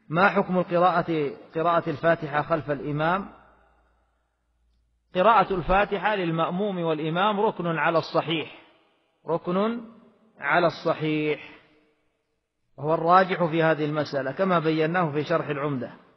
ما حكم قراءة الفاتحة خلف الإمام؟ قراءة الفاتحة للمأموم والإمام ركن على الصحيح، ركن على الصحيح، وهو الراجح في هذه المسألة كما بيناه في شرح العمدة.